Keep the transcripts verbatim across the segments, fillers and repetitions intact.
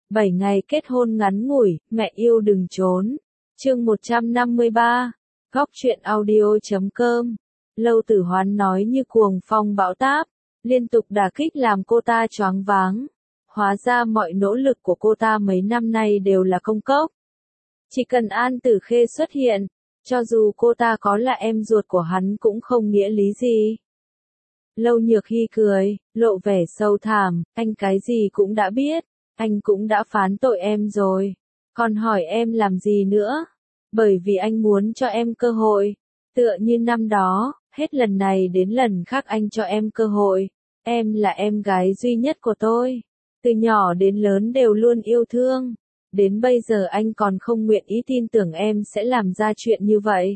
bảy ngày kết hôn ngắn ngủi, mẹ yêu đừng trốn. Chương một trăm năm mươi ba, góc truyện audio.com. Lâu Tử Hoán nói như cuồng phong bão táp, liên tục đả kích làm cô ta choáng váng. Hóa ra mọi nỗ lực của cô ta mấy năm nay đều là công cốc. Chỉ cần An Tử Khê xuất hiện, cho dù cô ta có là em ruột của hắn cũng không nghĩa lý gì. Lâu Nhược Hy cười, lộ vẻ sâu thẳm, anh cái gì cũng đã biết, anh cũng đã phán tội em rồi, còn hỏi em làm gì nữa? Bởi vì anh muốn cho em cơ hội, tựa như năm đó, hết lần này đến lần khác anh cho em cơ hội, em là em gái duy nhất của tôi, từ nhỏ đến lớn đều luôn yêu thương, đến bây giờ anh còn không nguyện ý tin tưởng em sẽ làm ra chuyện như vậy.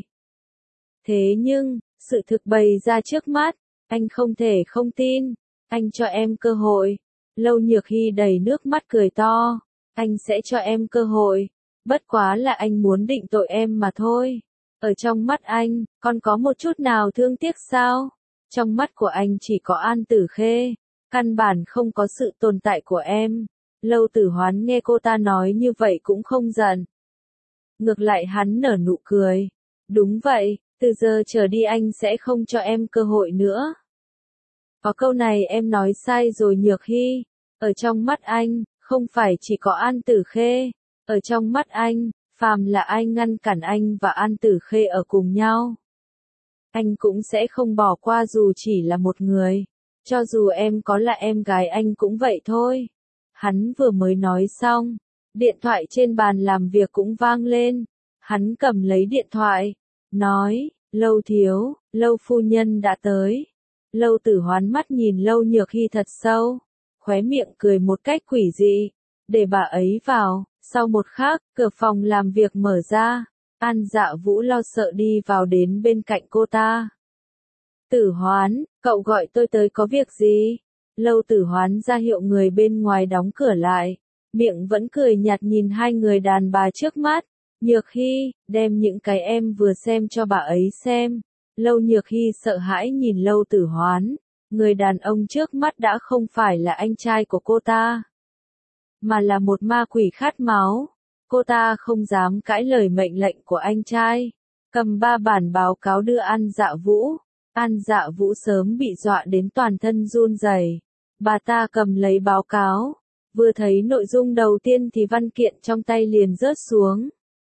Thế nhưng, sự thực bày ra trước mắt, anh không thể không tin, anh cho em cơ hội. Lâu Nhược Hy đầy nước mắt cười to, anh sẽ cho em cơ hội, bất quá là anh muốn định tội em mà thôi. Ở trong mắt anh, con có một chút nào thương tiếc sao? Trong mắt của anh chỉ có An Tử Khê, căn bản không có sự tồn tại của em. Lâu Tử Hoán nghe cô ta nói như vậy cũng không giận. Ngược lại hắn nở nụ cười. Đúng vậy, từ giờ trở đi anh sẽ không cho em cơ hội nữa. Có câu này em nói sai rồi Nhược Hy. Ở trong mắt anh, không phải chỉ có An Tử Khê. Ở trong mắt anh, phàm là ai ngăn cản anh và An Tử Khê ở cùng nhau, anh cũng sẽ không bỏ qua dù chỉ là một người. Cho dù em có là em gái anh cũng vậy thôi. Hắn vừa mới nói xong, điện thoại trên bàn làm việc cũng vang lên. Hắn cầm lấy điện thoại, nói, Lâu thiếu, Lâu phu nhân đã tới. Lâu Tử Hoán mắt nhìn Lâu Nhược Hy thật sâu, khóe miệng cười một cách quỷ dị, để bà ấy vào. Sau một khắc, cửa phòng làm việc mở ra, An Dạ Vũ lo sợ đi vào đến bên cạnh cô ta. Tử Hoán, cậu gọi tôi tới có việc gì? Lâu Tử Hoán ra hiệu người bên ngoài đóng cửa lại, miệng vẫn cười nhạt nhìn hai người đàn bà trước mắt. Nhược Hy, đem những cái em vừa xem cho bà ấy xem. Lâu Nhược Hy sợ hãi nhìn Lâu Tử Hoán, người đàn ông trước mắt đã không phải là anh trai của cô ta, mà là một ma quỷ khát máu. Cô ta không dám cãi lời mệnh lệnh của anh trai, cầm ba bản báo cáo đưa An Dạ Vũ. An Dạ Vũ sớm bị dọa đến toàn thân run rẩy. Bà ta cầm lấy báo cáo, vừa thấy nội dung đầu tiên thì văn kiện trong tay liền rớt xuống.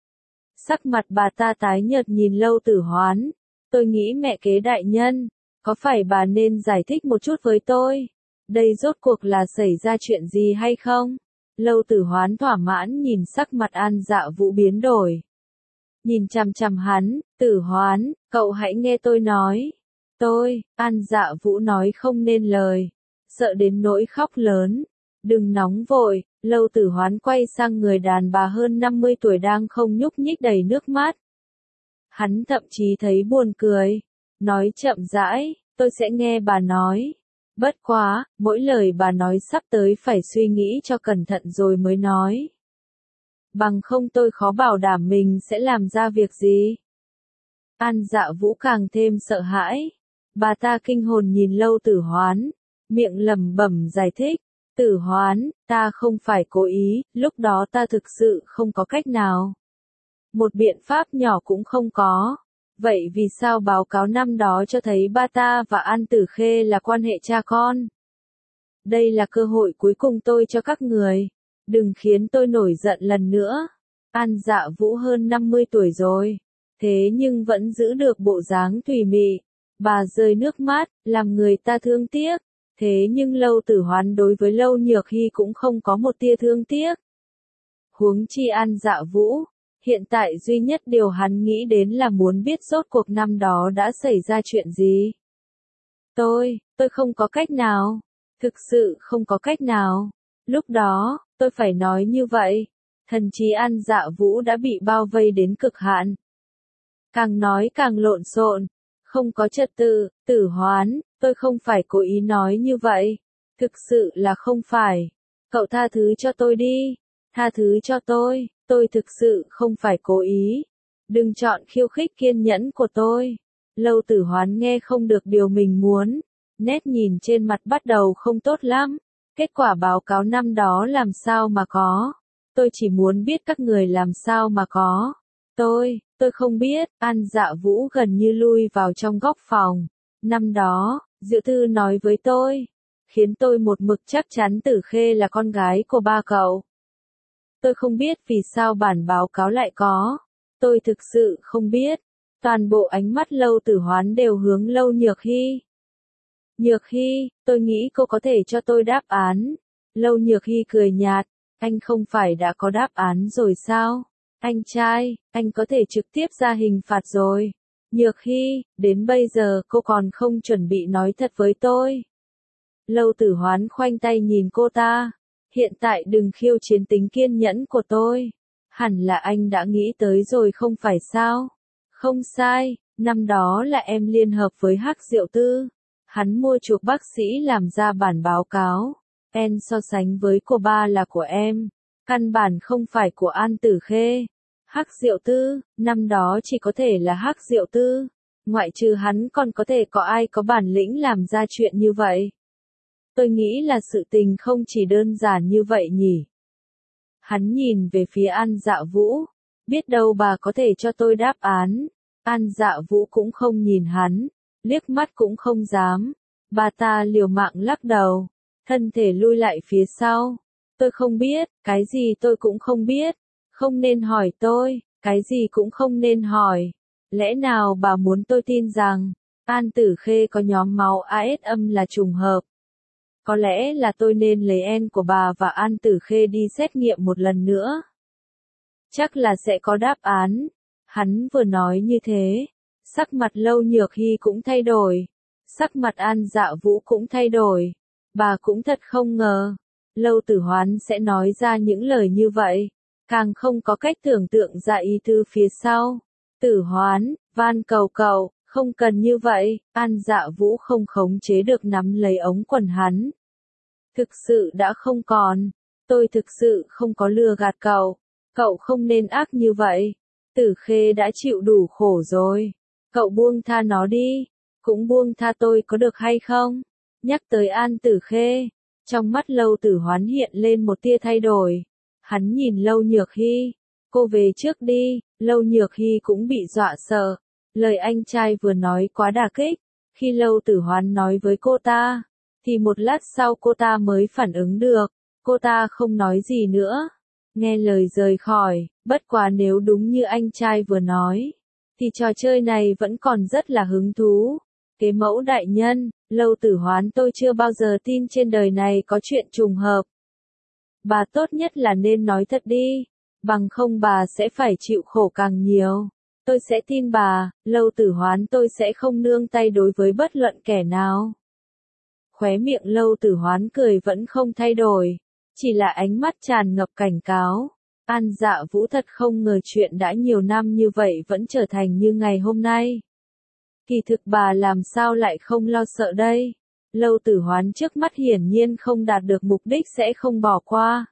Sắc mặt bà ta tái nhợt nhìn Lâu Tử Hoán, tôi nghĩ mẹ kế đại nhân, có phải bà nên giải thích một chút với tôi, đây rốt cuộc là xảy ra chuyện gì hay không? Lâu Tử Hoán thỏa mãn nhìn sắc mặt An Dạ Vũ biến đổi. Nhìn chằm chằm hắn, Tử Hoán, cậu hãy nghe tôi nói. Tôi, An Dạ Vũ nói không nên lời, sợ đến nỗi khóc lớn. Đừng nóng vội, Lâu Tử Hoán quay sang người đàn bà hơn năm mươi tuổi đang không nhúc nhích đầy nước mắt. Hắn thậm chí thấy buồn cười, nói chậm rãi, tôi sẽ nghe bà nói. Bất quá, mỗi lời bà nói sắp tới phải suy nghĩ cho cẩn thận rồi mới nói. Bằng không tôi khó bảo đảm mình sẽ làm ra việc gì. An Dạ Vũ càng thêm sợ hãi. Bà ta kinh hồn nhìn Lâu Tử Hoán, miệng lẩm bẩm giải thích. Tử Hoán, ta không phải cố ý, lúc đó ta thực sự không có cách nào. Một biện pháp nhỏ cũng không có. Vậy vì sao báo cáo năm đó cho thấy ba ta và An Tử Khê là quan hệ cha con? Đây là cơ hội cuối cùng tôi cho các người. Đừng khiến tôi nổi giận lần nữa. An Dạ Vũ hơn năm mươi tuổi rồi, thế nhưng vẫn giữ được bộ dáng thùy mị. Bà rơi nước mắt, làm người ta thương tiếc. Thế nhưng Lâu Tử Hoán đối với Lâu Nhược Hy cũng không có một tia thương tiếc. Huống chi An Dạ Vũ, hiện tại duy nhất điều hắn nghĩ đến là muốn biết rốt cuộc năm đó đã xảy ra chuyện gì. Tôi, tôi không có cách nào. Thực sự không có cách nào. Lúc đó, tôi phải nói như vậy. Thần trí An Dạ Vũ đã bị bao vây đến cực hạn. Càng nói càng lộn xộn, không có trật tự. Tử Hoán, tôi không phải cố ý nói như vậy. Thực sự là không phải. Cậu tha thứ cho tôi đi. Tha thứ cho tôi, tôi thực sự không phải cố ý. Đừng chọn khiêu khích kiên nhẫn của tôi. Lâu Tử Hoán nghe không được điều mình muốn. Nét nhìn trên mặt bắt đầu không tốt lắm. Kết quả báo cáo năm đó làm sao mà có. Tôi chỉ muốn biết các người làm sao mà có. Tôi, tôi không biết. An Dạ Vũ gần như lui vào trong góc phòng. Năm đó, Diệu Tư nói với tôi, khiến tôi một mực chắc chắn Tử Khê là con gái của ba cậu. Tôi không biết vì sao bản báo cáo lại có. Tôi thực sự không biết. Toàn bộ ánh mắt Lâu Tử Hoán đều hướng Lâu Nhược Hy. Nhược Hy, tôi nghĩ cô có thể cho tôi đáp án. Lâu Nhược Hy cười nhạt, anh không phải đã có đáp án rồi sao? Anh trai, anh có thể trực tiếp ra hình phạt rồi. Nhược Hy, đến bây giờ cô còn không chuẩn bị nói thật với tôi. Lâu Tử Hoán khoanh tay nhìn cô ta. Hiện tại đừng khiêu chiến tính kiên nhẫn của tôi. Hẳn là anh đã nghĩ tới rồi không phải sao? Không sai, năm đó là em liên hợp với Hắc Diệu Tư. Hắn mua chuộc bác sĩ làm ra bản báo cáo. Em so sánh với của ba là của em. Căn bản không phải của An Tử Khê. Hắc Diệu Tư, năm đó chỉ có thể là Hắc Diệu Tư. Ngoại trừ hắn còn có thể có ai có bản lĩnh làm ra chuyện như vậy. Tôi nghĩ là sự tình không chỉ đơn giản như vậy nhỉ. Hắn nhìn về phía An Dạ Vũ. Biết đâu bà có thể cho tôi đáp án. An Dạ Vũ cũng không nhìn hắn. Liếc mắt cũng không dám. Bà ta liều mạng lắc đầu. Thân thể lui lại phía sau. Tôi không biết, cái gì tôi cũng không biết. Không nên hỏi tôi, cái gì cũng không nên hỏi. Lẽ nào bà muốn tôi tin rằng, An Tử Khê có nhóm máu a ét âm là trùng hợp. Có lẽ là tôi nên lấy en của bà và An Tử Khê đi xét nghiệm một lần nữa. Chắc là sẽ có đáp án. Hắn vừa nói như thế. Sắc mặt Lâu Nhược Hy cũng thay đổi. Sắc mặt An Dạ Vũ cũng thay đổi. Bà cũng thật không ngờ. Lâu Tử Hoán sẽ nói ra những lời như vậy. Càng không có cách tưởng tượng ra ý tứ phía sau. Tử Hoán, van cầu cậu, không cần như vậy. An Dạ Vũ không khống chế được nắm lấy ống quần hắn. Thực sự đã không còn. Tôi thực sự không có lừa gạt cậu. Cậu không nên ác như vậy. Tử Khê đã chịu đủ khổ rồi. Cậu buông tha nó đi. Cũng buông tha tôi có được hay không? Nhắc tới An Tử Khê. Trong mắt Lâu Tử Hoán hiện lên một tia thay đổi. Hắn nhìn Lâu Nhược Hy. Cô về trước đi. Lâu Nhược Hy cũng bị dọa sợ. Lời anh trai vừa nói quá đả kích. Khi Lâu Tử Hoán nói với cô ta, thì một lát sau cô ta mới phản ứng được. Cô ta không nói gì nữa. Nghe lời rời khỏi. Bất quá nếu đúng như anh trai vừa nói, thì trò chơi này vẫn còn rất là hứng thú. Kế mẫu đại nhân, Lâu Tử Hoán, tôi chưa bao giờ tin trên đời này có chuyện trùng hợp. Bà tốt nhất là nên nói thật đi, bằng không bà sẽ phải chịu khổ càng nhiều. Tôi sẽ tin bà, Lâu Tử Hoán, tôi sẽ không nương tay đối với bất luận kẻ nào. Khóe miệng Lâu Tử Hoán cười vẫn không thay đổi, chỉ là ánh mắt tràn ngập cảnh cáo. An Dạ Vũ thật không ngờ chuyện đã nhiều năm như vậy vẫn trở thành như ngày hôm nay. Kỳ thực bà làm sao lại không lo sợ đây? Lâu Tử Hoán trước mắt hiển nhiên không đạt được mục đích sẽ không bỏ qua.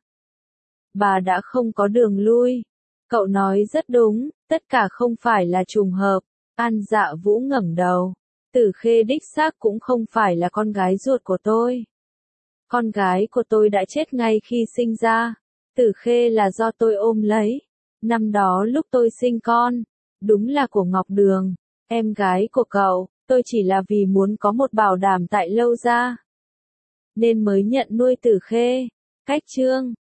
Bà đã không có đường lui. Cậu nói rất đúng, tất cả không phải là trùng hợp. An Dạ Vũ ngẩng đầu. Tử Khê đích xác cũng không phải là con gái ruột của tôi. Con gái của tôi đã chết ngay khi sinh ra. Tử Khê là do tôi ôm lấy. Năm đó lúc tôi sinh con, đúng là của Ngọc Đường, em gái của cậu, tôi chỉ là vì muốn có một bảo đảm tại Lâu gia, nên mới nhận nuôi Tử Khê. Cách chương